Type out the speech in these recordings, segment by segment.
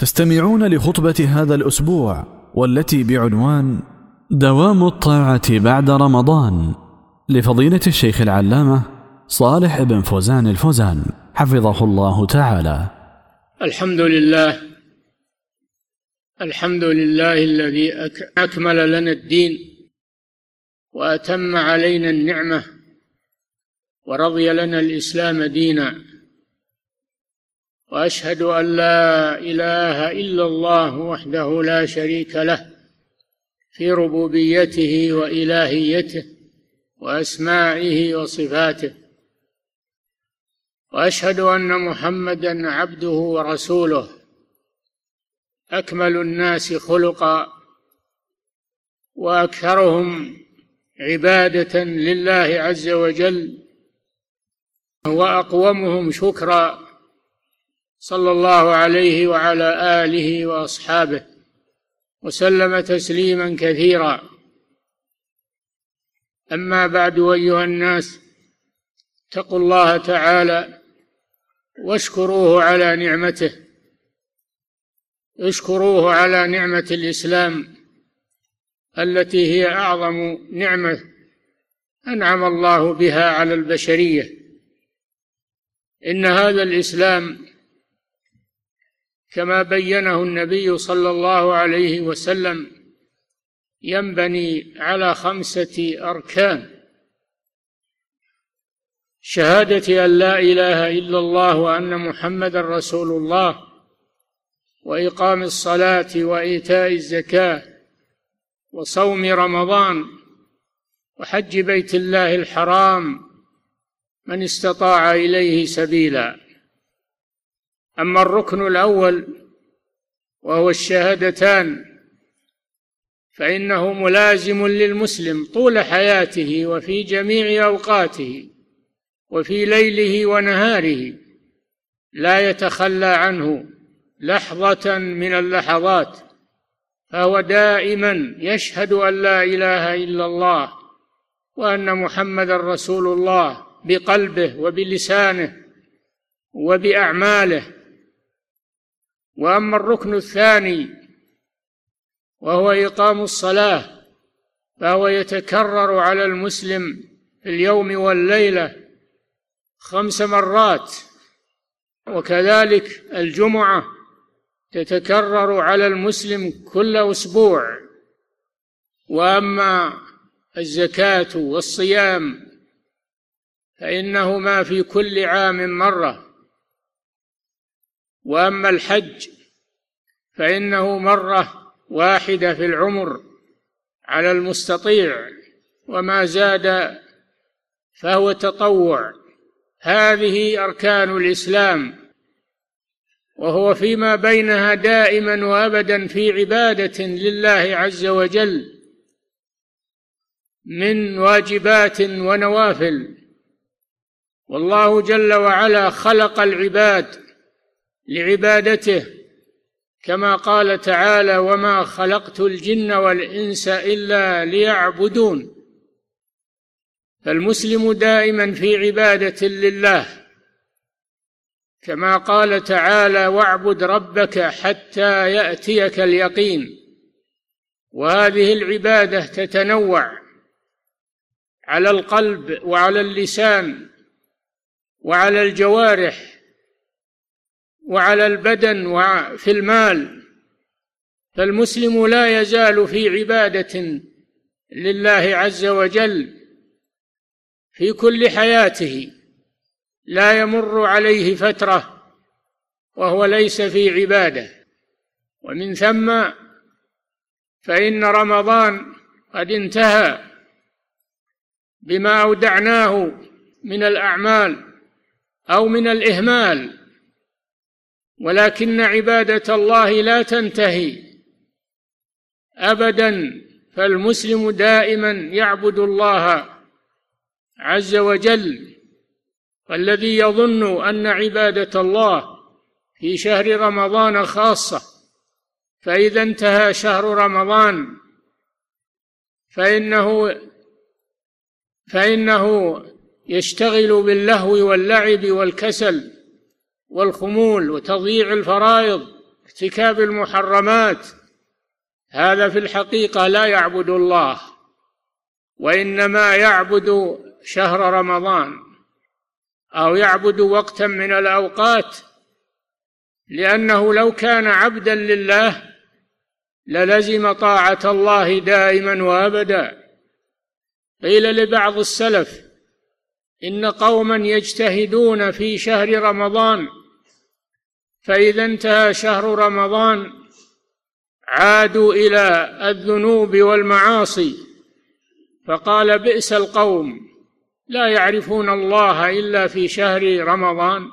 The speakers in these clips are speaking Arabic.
تستمعون لخطبة هذا الأسبوع والتي بعنوان دوام الطاعة بعد رمضان لفضيلة الشيخ العلامة صالح بن فوزان الفوزان حفظه الله تعالى. الحمد لله الذي أكمل لنا الدين وأتم علينا النعمة ورضي لنا الإسلام دينا، وأشهد أن لا إله إلا الله وحده لا شريك له في ربوبيته وإلهيته وأسمائه وصفاته، وأشهد أن محمدًا عبده ورسوله أكمل الناس خلقا وأكثرهم عبادة لله عز وجل وأقومهم شكرا، صلى الله عليه وعلى آله وأصحابه وسلم تسليما كثيرا. أما بعد، أيها الناس، اتقوا الله تعالى واشكروه على نعمته، اشكروه على نعمة الإسلام التي هي أعظم نعمة أنعم الله بها على البشرية. إن هذا الإسلام كما بينه النبي صلى الله عليه وسلم ينبني على 5 أركان: شهادة أن لا إله إلا الله وأن محمدًا رسول الله، وإقام الصلاة وإيتاء الزكاة وصوم رمضان وحج بيت الله الحرام من استطاع إليه سبيلا. أما الركن الأول وهو الشهادتان فإنه ملازم للمسلم طول حياته وفي جميع أوقاته وفي ليله ونهاره، لا يتخلى عنه لحظة من اللحظات، فهو دائما يشهد أن لا إله إلا الله وأن محمدًا رسول الله بقلبه وبلسانه وبأعماله. وأما الركن الثاني وهو إقام الصلاة فهو يتكرر على المسلم في اليوم والليلة 5 مرات، وكذلك الجمعة تتكرر على المسلم كل أسبوع. وأما الزكاة والصيام فإنهما في كل عام مرة. وأما الحج فإنه مرة واحدة في العمر على المستطيع، وما زاد فهو تطوع. هذه أركان الإسلام، وهو فيما بينها دائما وأبدا في عبادة لله عز وجل من واجبات ونوافل. والله جل وعلا خلق العباد لعبادته، كما قال تعالى: وما خلقت الجن والإنس إلا ليعبدون. فالمسلم دائما في عبادة لله، كما قال تعالى: واعبد ربك حتى يأتيك اليقين. وهذه العبادة تتنوع على القلب وعلى اللسان وعلى الجوارح وعلى البدن وفي المال. فالمسلم لا يزال في عبادة لله عز وجل في كل حياته، لا يمر عليه فترة وهو ليس في عبادة. ومن ثم فإن رمضان قد انتهى بما أودعناه من الأعمال أو من الإهمال، ولكن عبادة الله لا تنتهي أبدا، فالمسلم دائما يعبد الله عز وجل. والذي يظن أن عبادة الله في شهر رمضان خاصة، فإذا انتهى شهر رمضان فإنه يشتغل باللهو واللعب والكسل والخمول وتضييع الفرائض ارتكاب المحرمات، هذا في الحقيقة لا يعبد الله، وإنما يعبد شهر رمضان أو يعبد وقتا من الأوقات، لأنه لو كان عبدا لله للزم طاعة الله دائما وأبدا. قيل لبعض السلف إن قوما يجتهدون في شهر رمضان، فإذا انتهى شهر رمضان عادوا إلى الذنوب والمعاصي، فقال بئس القوم لا يعرفون الله إلا في شهر رمضان.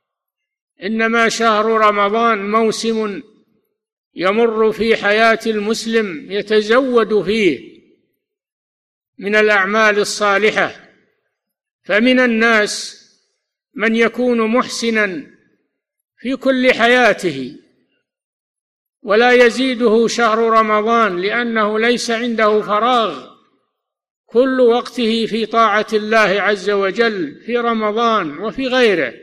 إنما شهر رمضان موسم يمر في حياة المسلم يتزود فيه من الأعمال الصالحة، فمن الناس من يكون محسنا في كل حياته ولا يزيده شهر رمضان، لأنه ليس عنده فراغ، كل وقته في طاعة الله عز وجل في رمضان وفي غيره.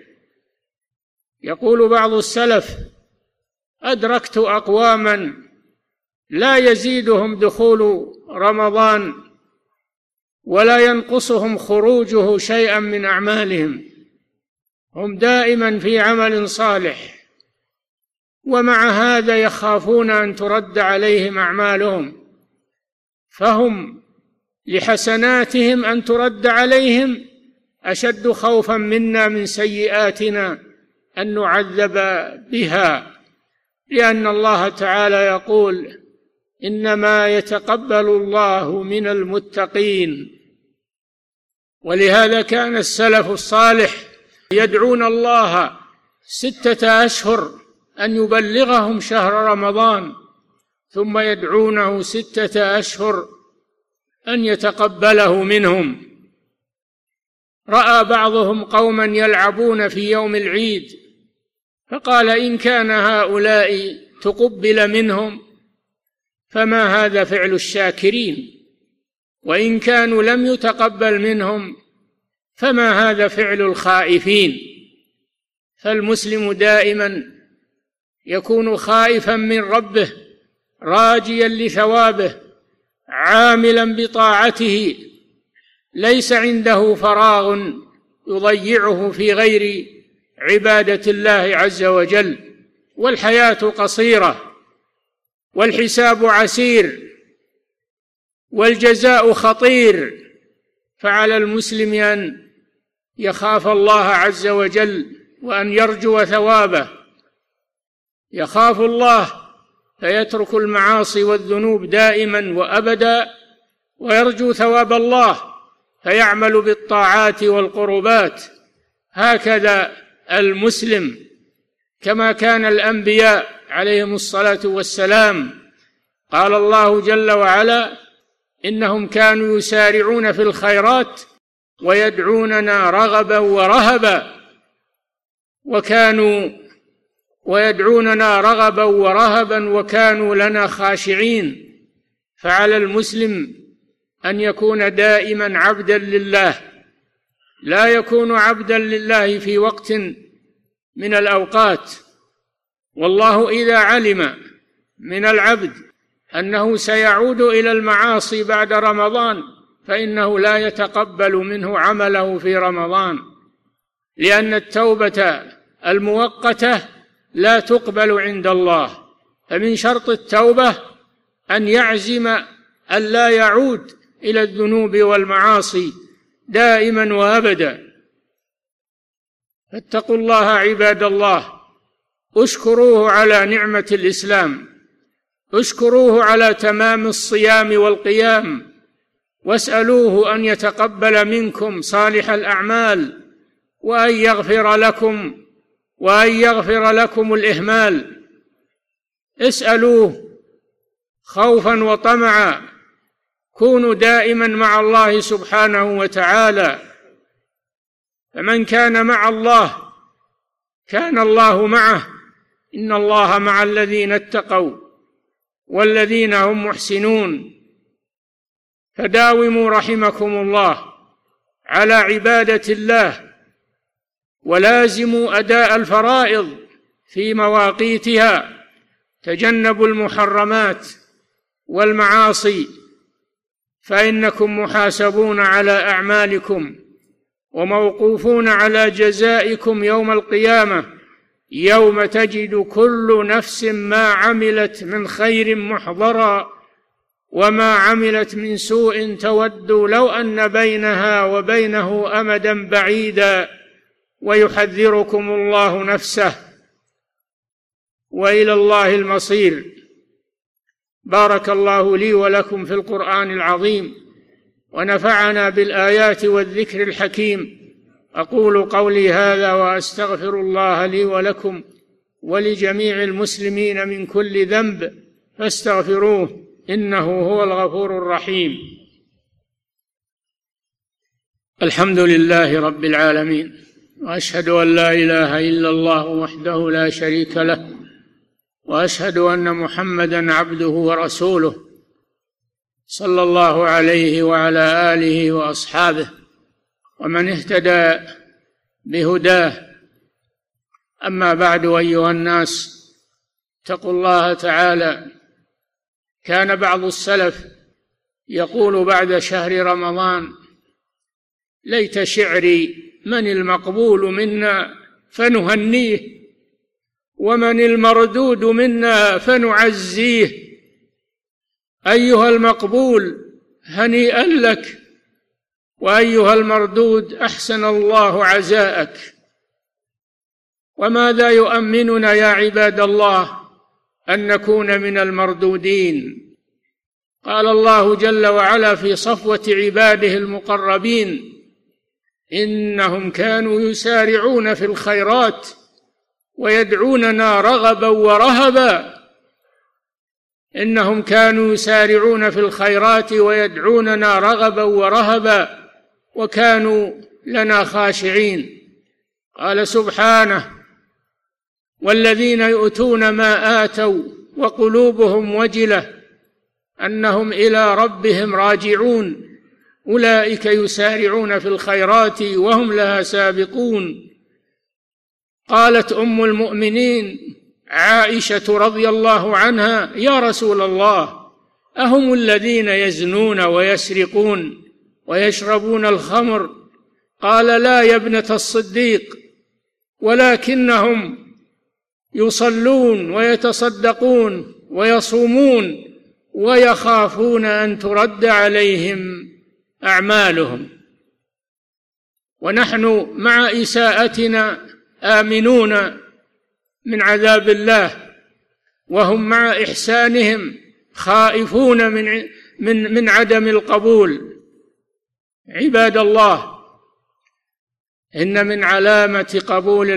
يقول بعض السلف أدركت أقواما لا يزيدهم دخول رمضان ولا ينقصهم خروجه شيئا من أعمالهم، هم دائما في عمل صالح، ومع هذا يخافون أن ترد عليهم أعمالهم، فهم لحسناتهم أن ترد عليهم أشد خوفا منا من سيئاتنا أن نعذب بها، لأن الله تعالى يقول إنما يتقبل الله من المتقين. ولهذا كان السلف الصالح يدعون الله 6 أشهر أن يبلغهم شهر رمضان، ثم يدعونه 6 أشهر أن يتقبله منهم. رأى بعضهم قوما يلعبون في يوم العيد، فقال إن كان هؤلاء تقبل منهم فما هذا فعل الشاكرين، وإن كانوا لم يتقبل منهم فما هذا فعل الخائفين. فالمسلم دائما يكون خائفا من ربه، راجيا لثوابه، عاملا بطاعته، ليس عنده فراغ يضيعه في غير عبادة الله عز وجل. والحياة قصيرة، والحساب عسير، والجزاء خطير، فعلى المسلم أن يخاف الله عز وجل وأن يرجو ثوابه. يخاف الله فيترك المعاصي والذنوب دائما وأبدا، ويرجو ثواب الله فيعمل بالطاعات والقربات. هكذا المسلم، كما كان الأنبياء عليهم الصلاة والسلام. قال الله جل وعلا إنهم كانوا يسارعون في الخيرات ويدعوننا رغبا ورهبا، وكانوا لنا خاشعين. فعلى المسلم أن يكون دائما عبدا لله، لا يكون عبدا لله في وقت من الأوقات. والله إذا علم من العبد أنه سيعود إلى المعاصي بعد رمضان فإنه لا يتقبل منه عمله في رمضان، لأن التوبة المؤقتة لا تقبل عند الله. فمن شرط التوبة أن يعزم أن لا يعود إلى الذنوب والمعاصي دائما وأبدا. فاتقوا الله عباد الله، اشكروه على نعمة الإسلام، اشكروه على تمام الصيام والقيام، واسألوه أن يتقبل منكم صالح الأعمال، وأن يغفر لكم الإهمال. اسألوه خوفا وطمعا، كونوا دائما مع الله سبحانه وتعالى، فمن كان مع الله كان الله معه، إن الله مع الذين اتقوا والذين هم محسنون. فداوموا رحمكم الله على عبادة الله، ولازموا أداء الفرائض في مواقيتها، تجنبوا المحرمات والمعاصي، فإنكم محاسبون على أعمالكم وموقوفون على جزائكم يوم القيامة، يوم تجد كل نفس ما عملت من خير محضرا وما عملت من سوء تود لو أن بينها وبينه أمدا بعيدا، ويحذركم الله نفسه، وإلى الله المصير. بارك الله لي ولكم في القرآن العظيم، ونفعنا بالآيات والذكر الحكيم. أقول قولي هذا وأستغفر الله لي ولكم ولجميع المسلمين من كل ذنب، فاستغفروه إنه هو الغفور الرحيم. الحمد لله رب العالمين، وأشهد أن لا إله إلا الله وحده لا شريك له، وأشهد أن محمدًا عبده ورسوله صلى الله عليه وعلى آله وأصحابه ومن اهتدى بهداه. أما بعد، أيها الناس، اتقوا الله تعالى. كان بعض السلف يقول بعد شهر رمضان: ليت شعري من المقبول منا فنهنيه، ومن المردود منا فنعزيه. أيها المقبول هنيئا لك، وأيها المردود أحسن الله عزاءك. وماذا يؤمننا يا عباد الله أن نكون من المردودين؟ قال الله جل وعلا في صفوة عباده المقربين: إنهم كانوا يسارعون في الخيرات ويدعوننا رغبا ورهبا. إنهم كانوا يسارعون في الخيرات ويدعوننا رغبا ورهبا وكانوا لنا خاشعين. قال سبحانه: والذين يؤتون ما آتوا وقلوبهم وجلة أنهم إلى ربهم راجعون أولئك يسارعون في الخيرات وهم لها سابقون. قالت أم المؤمنين عائشة رضي الله عنها: يا رسول الله، أهم الذين يزنون ويسرقون ويشربون الخمر؟ قال: لا يا ابنة الصديق، ولكنهم يصلون ويتصدقون ويصومون ويخافون أن ترد عليهم أعمالهم. ونحن مع إساءتنا آمنون من عذاب الله، وهم مع إحسانهم خائفون من عدم القبول. عباد الله، إن من علامة قبول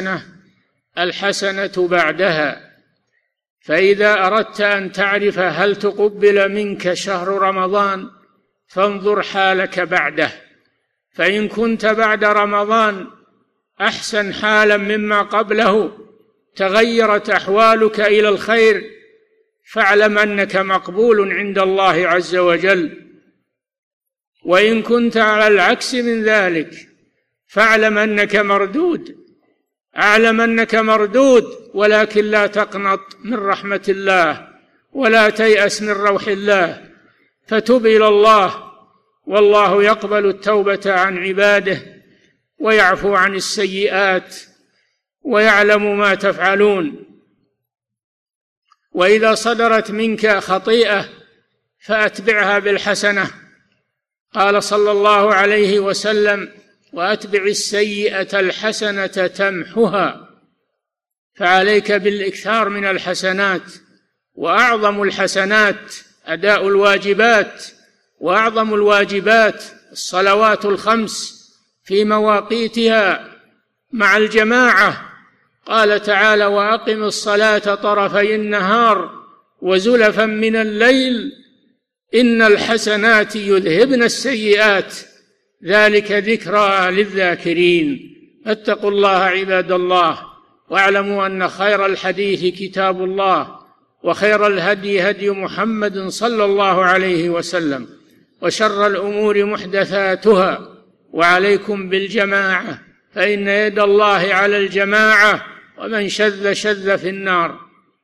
الحسنة بعدها. فإذا أردت أن تعرف هل تقبل منك شهر رمضان فانظر حالك بعده، فإن كنت بعد رمضان أحسن حالا مما قبله، تغيرت أحوالك إلى الخير، فاعلم أنك مقبول عند الله عز وجل. وإن كنت على العكس من ذلك فاعلم أنك مردود. أعلم أنك مردود، ولكن لا تقنط من رحمة الله ولا تيأس من روح الله، فتب إلى الله، والله يقبل التوبة عن عباده ويعفو عن السيئات ويعلم ما تفعلون. وإذا صدرت منك خطيئة فأتبعها بالحسنة. قال صلى الله عليه وسلم: وأتبع السيئة الحسنة تمحها. فعليك بالإكثار من الحسنات، وأعظم الحسنات أداء الواجبات، وأعظم الواجبات الصلوات الخمس في مواقيتها مع الجماعة. قال تعالى: وأقم الصلاة طرفي النهار وزلفا من الليل إن الحسنات يذهبن السيئات ذلك ذكرى للذاكرين. اتقوا الله عباد الله، واعلموا أن خير الحديث كتاب الله، وخير الهدي هدي محمد صلى الله عليه وسلم، وشر الأمور محدثاتها، وعليكم بالجماعة، فإن يد الله على الجماعة، ومن شذ شذ في النار.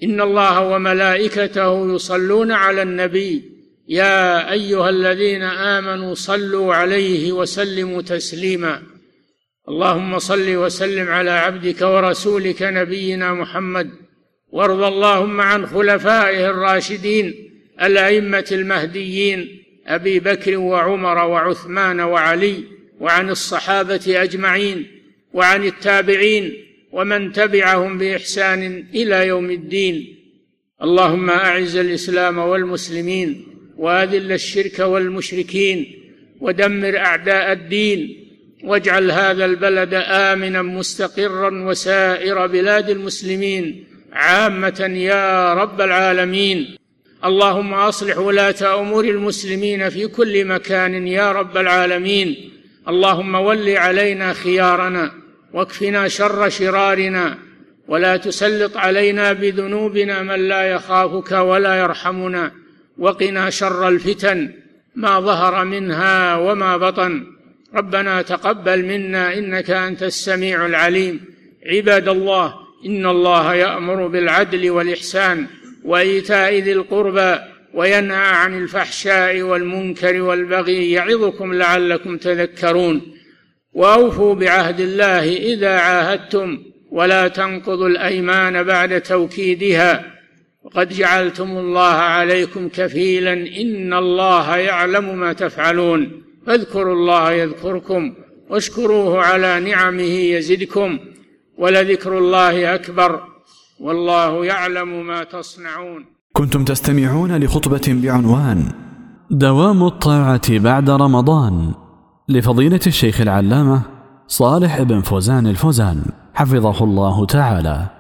إن الله وملائكته يصلون على النبي يا أيها الذين آمنوا صلوا عليه وسلموا تسليما. اللهم صل وسلم على عبدك ورسولك نبينا محمد، وارض اللهم عن خلفائه الراشدين الأئمة المهديين أبي بكر وعمر وعثمان وعلي، وعن الصحابة أجمعين، وعن التابعين ومن تبعهم بإحسان إلى يوم الدين. اللهم أعز الإسلام والمسلمين، وأذل الشرك والمشركين، ودمر أعداء الدين، واجعل هذا البلد آمنا مستقرا وسائر بلاد المسلمين عامة يا رب العالمين. اللهم أصلح ولاة أمور المسلمين في كل مكان يا رب العالمين. اللهم ول علينا خيارنا، واكفنا شر شرارنا، ولا تسلط علينا بذنوبنا من لا يخافك ولا يرحمنا. وقنا شر الفتن ما ظهر منها وما بطن. ربنا تقبل منا إنك أنت السميع العليم. عباد الله، إن الله يأمر بالعدل والإحسان وإيتاء ذي القربى وينهى عن الفحشاء والمنكر والبغي يعظكم لعلكم تذكرون. وأوفوا بعهد الله إذا عاهدتم، ولا تنقضوا الأيمان بعد توكيدها، وقد جعلتم الله عليكم كفيلا إن الله يعلم ما تفعلون. فاذكروا الله يذكركم، واشكروه على نعمه يزدكم، ولذكر الله أكبر، والله يعلم ما تصنعون. كنتم تستمعون لخطبة بعنوان دوام الطاعة بعد رمضان لفضيلة الشيخ العلامة صالح بن فوزان الفوزان حفظه الله تعالى.